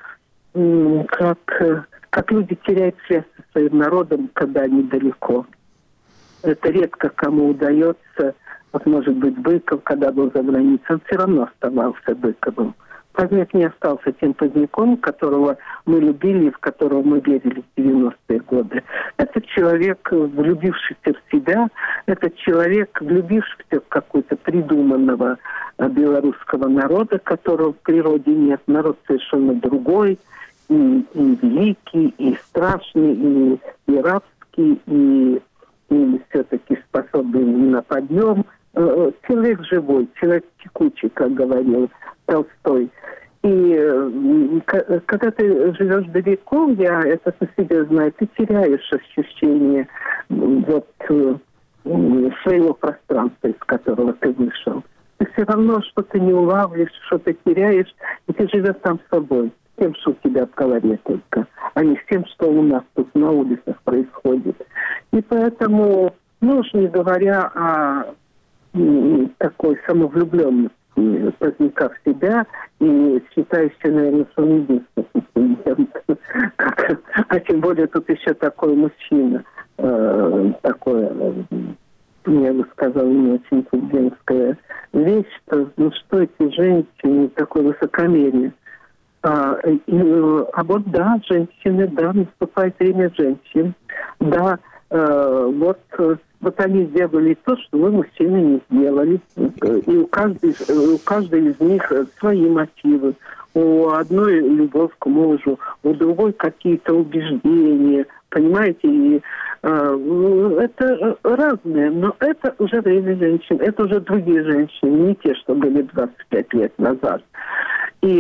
как люди теряют связь со своим народом, когда они далеко. Это редко кому удается. Вот, может быть, Быков, когда был за границей, он все равно оставался Быковым. Пазняк не остался тем Поздняком, которого мы любили и в которого мы верили в 90-е годы. Это человек, влюбившийся в себя, это человек, влюбившийся в какого-то придуманного белорусского народа, которого в природе нет. Народ совершенно другой, и великий, и страшный, и рабский, и все-таки способный на подъем. Человек живой, человек текучий, как говорил Толстой. И когда ты живешь далеко, я это по себе знаю, ты теряешь ощущение вот своего пространства, из которого ты вышел. Ты все равно что-то не улавливаешь, что-то теряешь, и ты живешь сам с собой, с тем, что у тебя в голове только, а не с тем, что у нас тут на улицах происходит. И поэтому, ну уж не говоря о такой самовлюбленности Поздняка в себя и считающий, наверное, что он единственный претендент. А тем более тут еще такой мужчина, такое, я бы сказала, не очень женская вещь, что, ну что эти женщины, такое высокомерие. А вот да, женщины, да, наступает время женщин, да, вот они сделали то, что вы, мужчины, не сделали. И у каждой из них свои мотивы. У одной любовь к мужу, у другой какие-то убеждения. Понимаете? И, это разное, но это уже время женщин. Это уже другие женщины, не те, что были 25 лет назад. И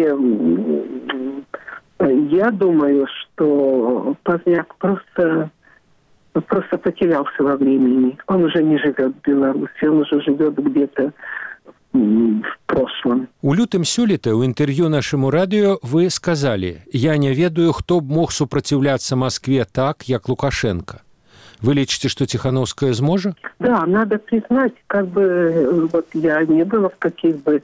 я думаю, что Пазняк просто потерялся во времени. Он уже не живет в Беларуси, он уже живет где-то в прошлом. У лютым сёлета ў інтэрв'ю нашаму радыё вы сказалі: «Я не ведаю, хто б мог супраціўляцца Москве так, як Лукашенко». Вы лічыце, что Тихановская сможет? Да, надо признать, как бы вот я не была в каких бы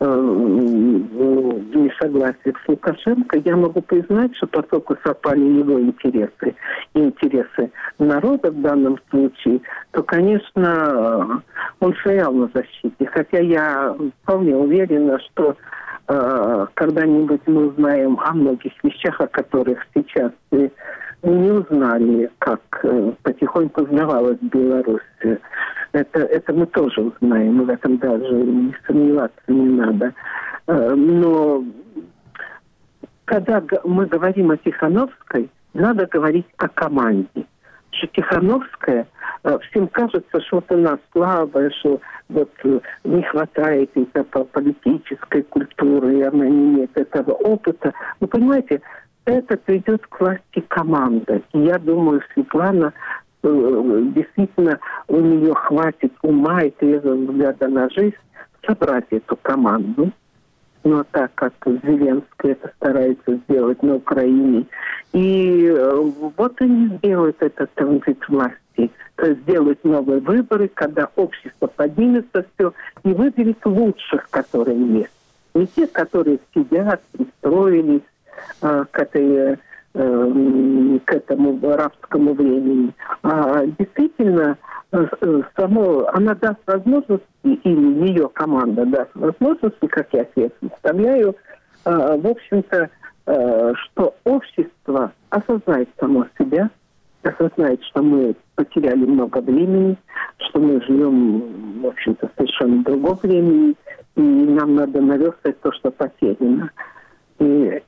несогласиях с Лукашенко, я могу признать, что поскольку совпали его интересы и интересы народа в данном случае, то, конечно, он стоял на защите. Хотя я вполне уверена, что когда-нибудь мы узнаем о многих вещах, о которых сейчас не узнали, как потихоньку сдавалась Беларусь. Это мы тоже узнаем, в этом даже не сомневаться не надо. Но когда мы говорим о Тихановской, надо говорить о команде. Что Тихановская, всем кажется, что вот она слабая, что вот не хватает этой политической культуры, и она не имеет этого опыта. Вы понимаете, это придет к власти команда. И я думаю, Светлана действительно у нее хватит ума и трезвого взгляда на жизнь собрать эту команду. Но так как Зеленский это старается сделать на Украине. И вот они сделают этот транзит власти. То есть сделают новые выборы, когда общество поднимется все и выберет лучших, которые есть. Не те, которые сидят, пристроились к этому рабскому времени. А действительно, она даст возможности, или ее команда даст возможности, как я себе представляю, в общем-то, что общество осознает само себя, осознает, что мы потеряли много времени, что мы живем, в общем-то, в совершенно другом времени, и нам надо наверстать то, что потеряно. И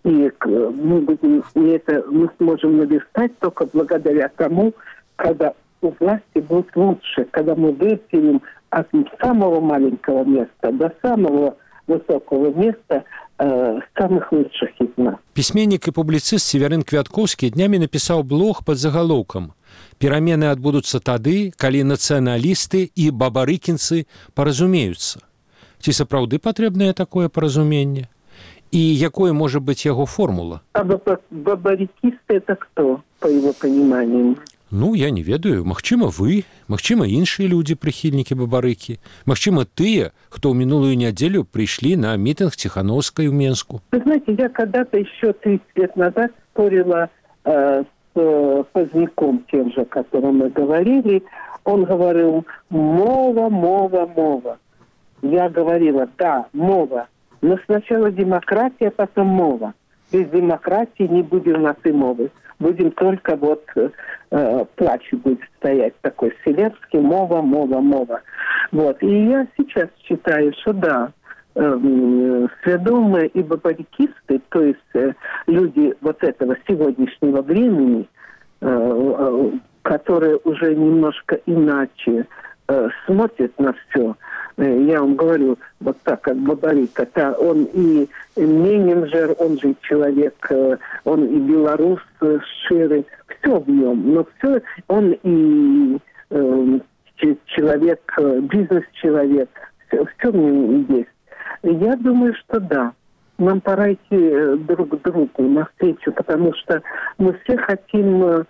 мы сможем наверстать только благодаря тому, когда у власти будет лучше, когда мы выпилим от самого маленького места до самого высокого места самых лучших из нас. Пісьменнік і публіцыст Северын Квяткоўскі днямі напісаў блог пад загалоўкам «Перамены адбудуцца тады, калі нацыяналісты і бабарыкінцы паразумеюцца». Ці сапраўды патрэбнае такое паразуменне? І якой можа быць яго формула? А бабарыкісты это кто, по его пониманию? Ну, я не ведаю. Магчыма, вы, магчыма, іншыя людзі, прыхільнікі бабарыкі. Магчыма, тыя, хто ў минулую нядзелю пришли на митинг Тихановской в Менску. Вы знаете, я когда-то еще 30 лет назад спорила с Поздняком, тем же, о котором мы говорили. Он говорил: мова, мова, мова. Я говорила: да, мова. Но сначала демократия, потом мова. Без демократии не будет у нас и мовы. Будем только вот плач будет стоять такой вселенский: мова, мова, мова. Вот. И я сейчас считаю, что да, сведомые и бабарикисты, то есть люди вот этого сегодняшнего времени, которые уже немножко иначе смотрят на все. Я вам говорю, вот так, как Бабарик, это он и менеджер, он же человек, он и белорус ширый, все в нем, но все, он и человек, бизнес-человек, все в нем есть. Я думаю, что да, нам пора идти друг к другу навстречу, потому что мы все хотим,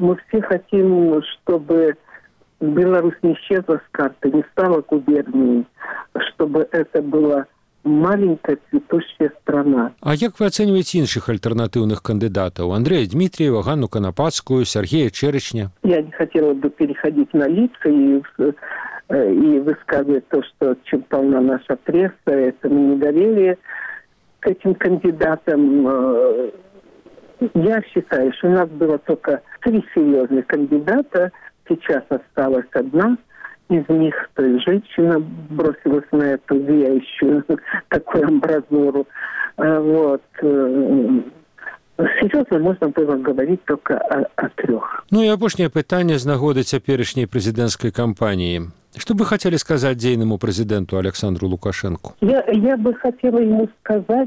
чтобы Беларусь не исчезла с карты, не стала губернией, чтобы это была маленькая цветущая страна. А як вы оцениваете іншых альтернативных кандидатов? Андрея Дмитриева, Ганну Конопадскую, Сергея Черечня? Я не хотела бы переходить на лица и высказывать то, что чем полна наша пресса, это недоверие к этим кандидатам. Я считаю, что у нас было только 3 серьезных кандидата. Сейчас осталась одна из них, то есть женщина бросилась на эту зияющую такую амбразуру. Вот. Серьезно можно было говорить только о 3. Ну и апошняе пытанне з нагоды цяперашняй прэзідэнцкай кампаніі. Что бы хотели сказать дейному президенту Александру Лукашенко? Я бы хотела ему сказать,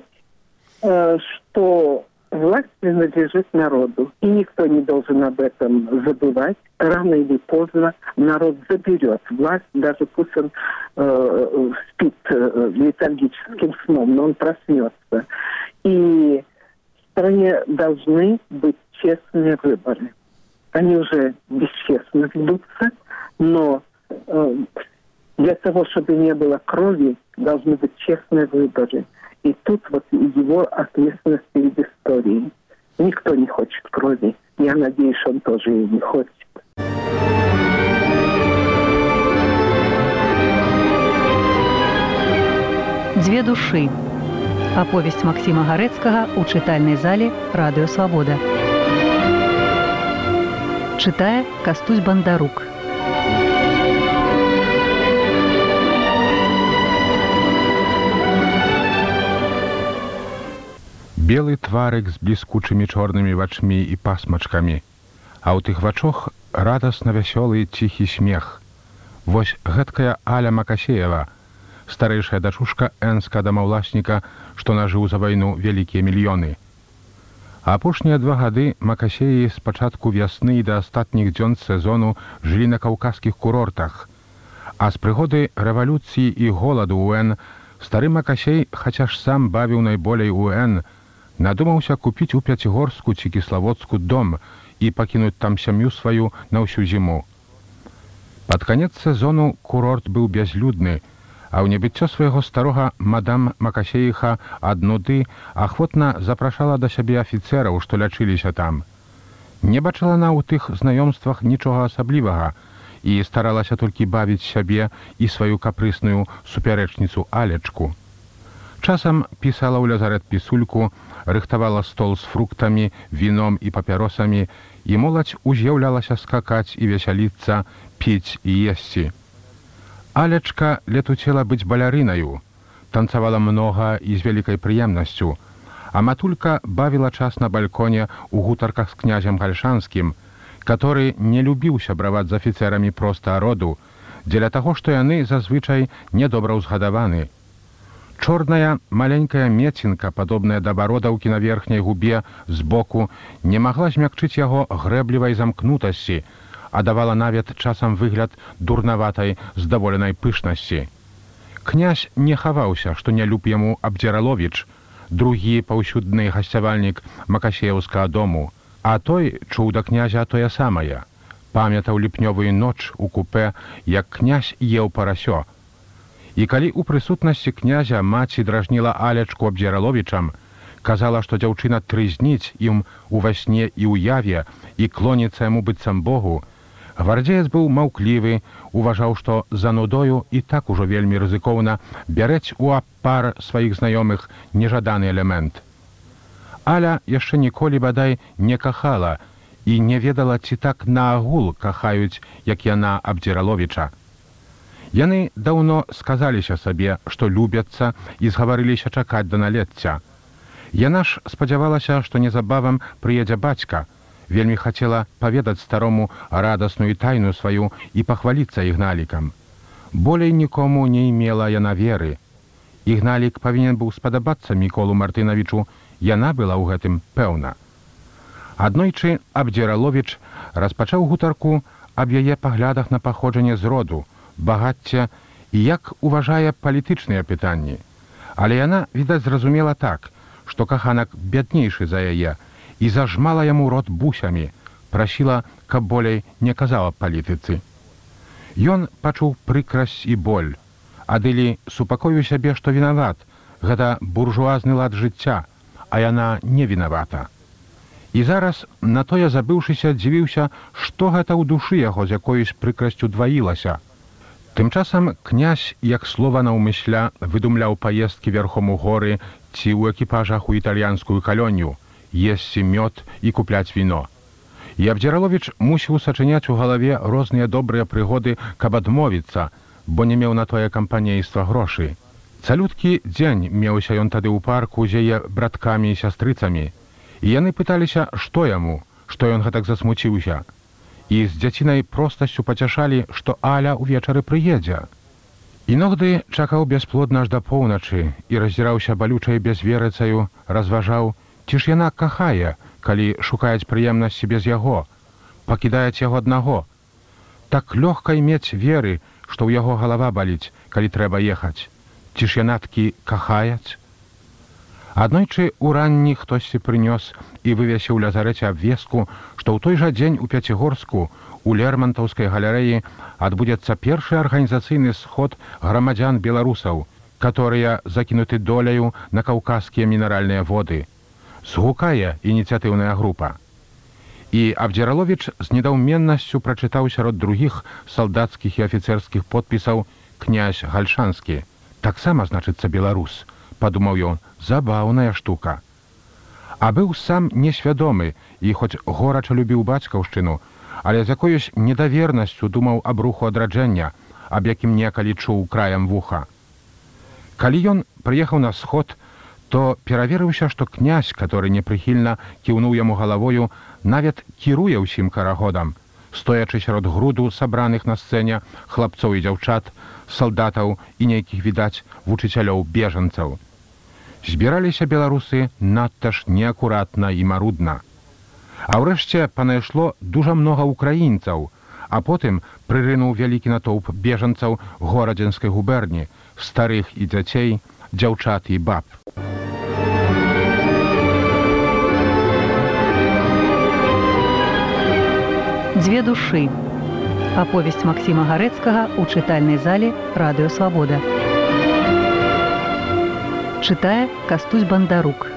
что власть принадлежит народу, и никто не должен об этом забывать. Рано или поздно народ заберет власть, даже пусть он спит летаргическим сном, но он проснется. И в стране должны быть честные выборы. Они уже бесчестно ведутся, но для того, чтобы не было крови, должны быть честные выборы. И тут вот его ответственность перед историей. Никто не хочет крови. Я надеюсь, что он тоже ее не хочет. «Две души». Аповесць Максима Гарэцкага ў чытальнай зале «Радыё Свабода». Чытае Кастусь Бандарук. Белы тварык з бліскучымі чорнымі вачмі і пасмачкамі, а ў тых вачох радасна вясёлы ціхі смех. Вось гэткая Аля Макасеева, старэйшая дачушка энска дамаўласніка, што нажыў за вайну вялікія мільёны. Апошнія 2 гады Макасеі з пачатку вясны да астатніх дзён сезону жылі на каўказскіх курортах, а з прыгоды рэвалюцыі і голаду УН стары Макасей, хаця ж сам бавіў найболей УН, надумаўся купіць у Пяцігорску ці Кіславодску дом і пакінуць там сям'ю сваю на ўсю зіму. Пад канец сезону курорт быў бязлюдны, а ў небыццё свайго старога мадам Макасеіха ад нуды ахвотна запрашала да сябе афіцэраў, што лячыліся там. Не бачыла на ў тых знаёмствах нічога асаблівага і старалася толькі бавіць сябе і сваю капрысную супярэчніцу Алечку. Часам пісала ў лазарэт пісульку, рыхтавала стол з фруктамі, віном і папяросамі, і моладзь уз'яўлялася скакаць і весяліцца, піць і есці. Алечка летуцела быць балярынаю, танцавала многа і з вялікай прыемнасцю, а матулька бавіла час на бальконе ў гутарках з князем Гальшанскім, который не любіў сябраваць з афіцэрамі проста роду, дзеля таго, што яны зазвычай недобра ўзгадаваны. Чорная маленькая мецінка, падобная да бародаўкі на верхняй губе збоку, не магла змякчыць яго грэблівай замкнутасці, а давала нават часам выгляд дурнаватай здаволенай пышнасці. Князь не хаваўся, што не люб яму Абдзіраловіч, другі паўсюдны гасцявальнік Макасеевскага дому, а той чуў да князя тое самае. Памятаў ліпнёвую ноч у купе, як князь еў парасё. І калі ў прысутнасці князя маці дражніла Алячку Абдзіраловічам, казала, што дзяўчына трызніць ім ува сне і ўяве і клоніцца яму быццам Богу, гвардзеец быў маўклівы, уважаў, што за нудою і так ужо вельмі рызыкоўна бярэць у апар сваіх знаёмых нежаданы элемент. Аля яшчэ ніколі, бадай, не кахала і не ведала, ці так наагул кахаюць, як яна Абдзіраловіча. Яны даўно сказаліся сабе, што любяцца, і згаварыліся чакаць да налецця. Яна ж спадзявалася, што незабавам прыедзе бацька, вельмі хацела паведаць старому радасную тайну сваю і пахваліцца Ігналікам. Болей нікому не імела яна веры. Ігналік павінен быў спадабацца Міколу Мартынавічу, яна была ў гэтым пэўна. Аднойчы Абдзіраловіч распачаў гутарку аб яе паглядах на паходжанне з роду, багацця і як уважае палітычныя пытанні. Але яна, відаць, зразумела так, што каханак бяднейшы за яе, і зажмала яму рот бусямі, прасіла, каб болей не казала палітыцы. Ён пачуў прыкрасць і боль, адылі супакоіў сябе, што вінават, гэта буржуазны лад жыцця, а яна не вінавата. І зараз, на тое забыўшыся, дзівіўся, што гэта ў душы яго з якоюсь прыкрасцю дваілася. Тым часам князь, як слова наўмысля, выдумляў паездкі верхом у горы ці ў экіпажах у італьянскую калонню, есці мёд і купляць віно. І Абдзіраловіч мусіў сачыняць у галаве розныя добрыя прыгоды, каб адмовіцца, бо не меў на тое кампанейства грошы. Цалюткі дзень меўся ён тады ў парку з яе браткамі і сястрыцамі, і яны пыталіся, што яму, што ён гэтак засмуціўся. І з дзяцінай простасцю пацяшалі, што Аля ўвечары прыедзе. Іногды чакаў бясплодна аж да поўначы і раздзіраўся балючай безверыцаю, разважаў, ці ж яна кахае, калі шукаюць прыемнасці без яго, пакідаюць яго аднаго. Так лёгка мець веры, што ў яго галава баліць, калі трэба ехаць. Ці ж яна такі кахаюць? Аднойчы уранні хтосьці прынёс і вывесіў ля зарэці абвестку, што ў той жа дзень у Пяцігорску у Лермантаўскай галерэі адбудзецца першы арганізацыйны сход грамадзян беларусаў, каторыя закінуты доляю на каўказскія мінеральныя воды. Згукае ініцыятыўная група. І Абдзіраловіч з недаўменнасцю прачытаў сярод другіх салдацкіх і афіцэрскіх подпісаў князь Гальшанскі. Таксама, значыцца, беларус, падумаў ён, забаўная штука. А быў сам несвядомы і хоць горача любіў бацькаўшчыну, але з якоюсь недавернасцю думаў аб руху адраджэння, аб якім некалі чуў краем вуха. Калі ён прыехаў на сход, то пераверыўся, што князь, который непрыхільна кіўнуў яму галавою, нават кіруе ўсім карагодам, стоячы сярод груду сабраных на сцэне хлапцоў і дзяўчат, салдатаў і нейкіх, відаць, вучыцелёў бежанцаў. Збіраліся беларусы надта ж неакуратна і марудна. А ўрэшце панайшло дужа многа украінцаў, а потым прырынуў вялікі натоўп бежанцаў горадзенскай губерні, старых і дзяцей, дзяўчат і баб. «Дзве душы». Аповесць Максіма Гарэцкага ў чытальнай зале «Радыё Свабода». Чытае Кастусь Бандарук.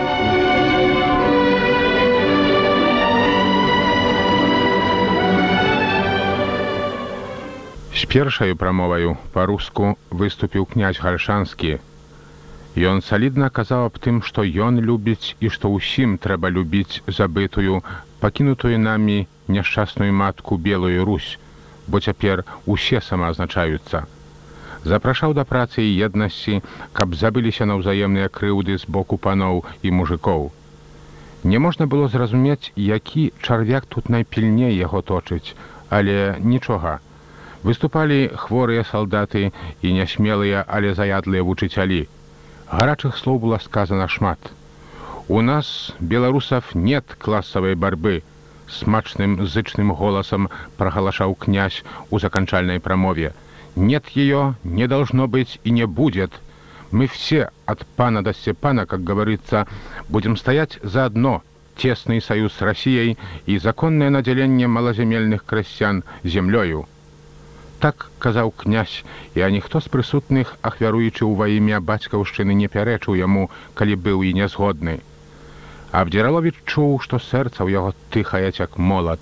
З першаю прамоваю па-руску выступіў князь Гальшанскі. Ён салідна казаў аб тым, што ён любіць і што ўсім трэба любіць забытую, пакінутую намі няшчасную матку Белую Русь, бо цяпер усе самаазначаюцца. Запрашаў да працы і еднасці, каб забыліся на ўзаемныя крыўды з боку паноў і мужикоў. Не можна было зразумець, які чарвяк тут найпільней яго точыць, але нічога. Выступалі хворыя салдаты і нясмелыя, але заядлыя вучыцялі. Гарачых слоў было сказана шмат. «У нас, белорусов, нет классовой борьбы», — смачным зычным голосом проголошал князь у закончальной промове. «Нет ее, не должно быть и не будет. Мы все, от пана до Степана, как говорится, будем стоять заодно. Тесный союз с Россией и законное наделение малоземельных крестьян землею». Так казаў князь, і ніхто з прысутных, ахвяруючы ў ва імя бацькаўшчыны, не пярэчыў яму, калі быў і нязгодны. Абдзіраловіч чуў, што сэрца ў яго тыхае, як молат.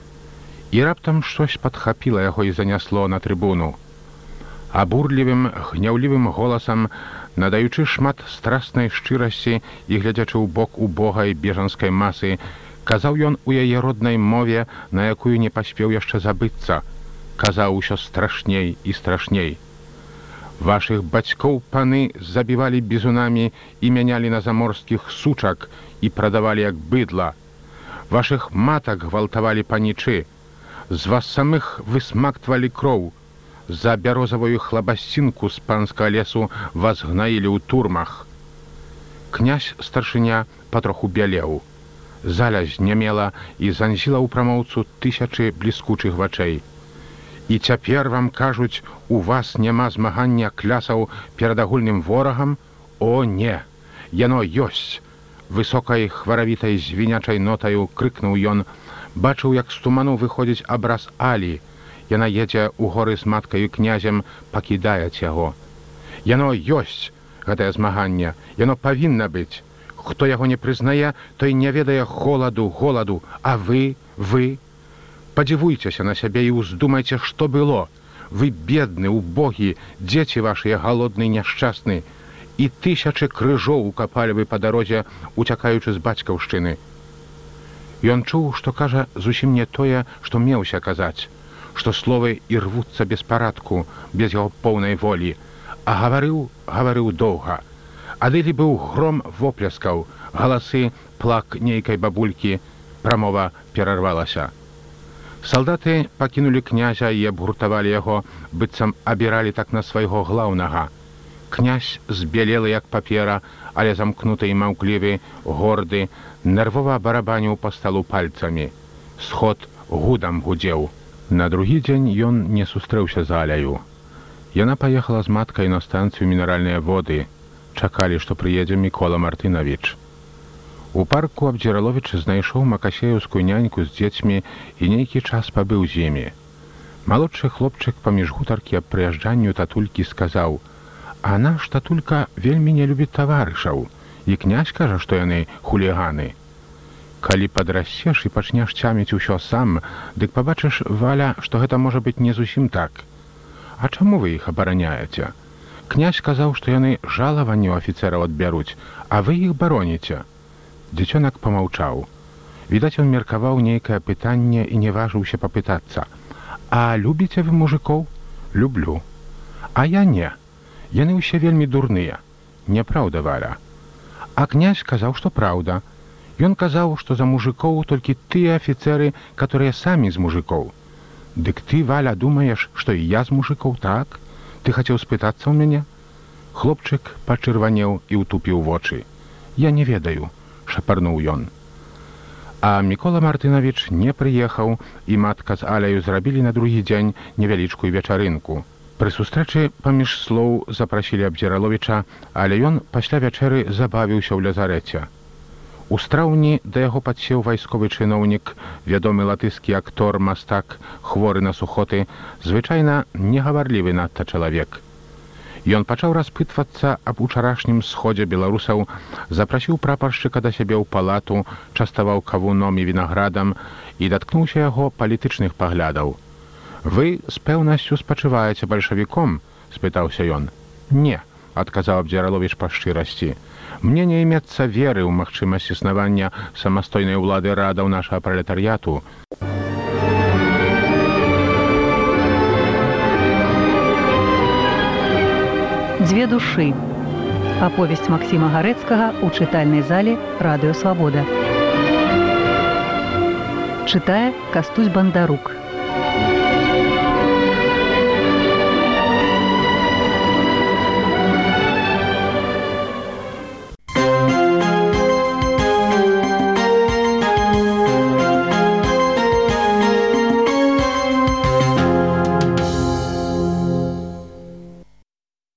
І раптам штось падхапіла яго і занясло на трыбуну. Абурлівым, гняўлівым голасам, надаючы шмат страснай шчырасці і глядзячы ў бок убогай бежанскай масы, казаў ён у яе роднай мове, на якую не паспеў яшчэ забыцца. Казаў усё страшней і страшней. Вашых бацькоў паны забівалі бізунамі і мянялі на заморскіх сучак і прадавалі як быдла. Вашых матак гвалтавалі панічы. З вас самых высмактвалі кроў. За бярозавую хлабасцінку з панскага лесу вас гнаілі ў турмах. Князь старшыня патроху бялеў. Заля знямела і занзіла ў прамоўцу тысячы бліскучых вачэй. І цяпер вам кажуць, у вас няма змагання клясаў перад агульным ворагам? О, не! Яно ёсць! Высокай хваравітай звінячай нотаю крыкнуў ён. Бачыў, як з туману выходзіць абраз Алі. Яна едзе ў горы з маткаю князем, пакідаюць яго. Яно ёсць, гэтае змаганне. Яно павінна быць. Хто яго не прызнае, той не ведае голаду. А вы? Падзівуйцеся на сябе і ўздумайце, што было. Вы бедны, убогі, дзеці вашыя галодны, няшчасны. І тысячы крыжоў укапалі вы па дарозе, уцякаючы з бацькаўшчыны. Ён чуў, што кажа зусім не тое, што меўся казаць, што словы і рвуцца без парадку, без яго поўнай волі. А гаварыў доўга. Адэлі быў гром воплескаў, галасы плак нейкай бабулькі, прамова перарвалася. Салдаты пакінулі князя і абгуртавалі яго, быццам абіралі так на свайго глаўнага. Князь збялелы, як папера, але замкнуты і маўклівы, горды, нервова барабаніў па сталу пальцамі. Сход гудам гудзеў. На другі дзень ён не сустрэўся з Аляю. Яна паехала з маткай на станцыю мінеральныя воды. Чакалі, што прыедзе Мікола Мартынавіч. У парку Абдзіраловіч знайшоў макасеевскую няньку з дзецьмі і нейкі час пабыў з імі. Малодшы хлопчык паміж гутаркі аб прыязджанню татулькі сказаў: «А наш татулька вельмі не любіць таварышаў, і князь кажа, што яны хуліганы. Калі падрасцеш і пачнеш цяміць усё сам, дык пабачыш, Валя, што гэта можа быць не зусім так. А чаму вы іх абараняеце? Князь казаў, што яны жалаванне ў афіцэраў адбяруць, а вы іх бароніце». Дзіцёнак памаўчаў. Відаць, ён меркаваў нейкае пытанне і не важыўся папытацца: «А любіце вы мужикоў?» «Люблю». «А я не. Яны ўсе вельмі дурныя». «Няпраўда, Валя». А князь казаў, што праўда. Ён казаў, што за мужикоў толькі тыя афіцэры, которые самі з мужикоў. «Дык ты, Валя, думаеш, што і я з мужикоў, так? Ты хацеў спытацца ў мяне?» Хлопчык пачырванеў і ўтупіў вочы. «Я не ведаю», шапарнуў ён. А Мікола Мартынавіч не прыехаў, і матка з Аляю зрабілі на другі дзень невялічкую вечарынку. Пры сустрэчы паміж слоў запрасілі Абдзіраловіча, але ён пасля вячэры забавіўся ў лязарэце. У страўні да яго падсеў вайсковы чыноўнік, вядомы латыскі актор, мастак, хворы на сухоты, звычайна негаварлівы надта чалавек. Ён пачаў распытвацца аб учарашнім сходзе беларусаў, запрасіў прапаршчыка да сябе ў палату, частаваў кавуном і вінаградам і даткнуўся яго палітычных паглядаў. «Вы з пэўнасцю спачуваеце бальшавіком?» – спытаўся ён. «Не», – адказаў Абдзіраловіч па шчырасці. «Мне не імецца веры ў магчымасць існавання самастойнай улады радаў нашага пралетарыяту». «Дзве душы». Аповесць Максіма Гарэцкага ў чытальнай зале «Радыё Свабода». Чытае Кастусь Бандарук.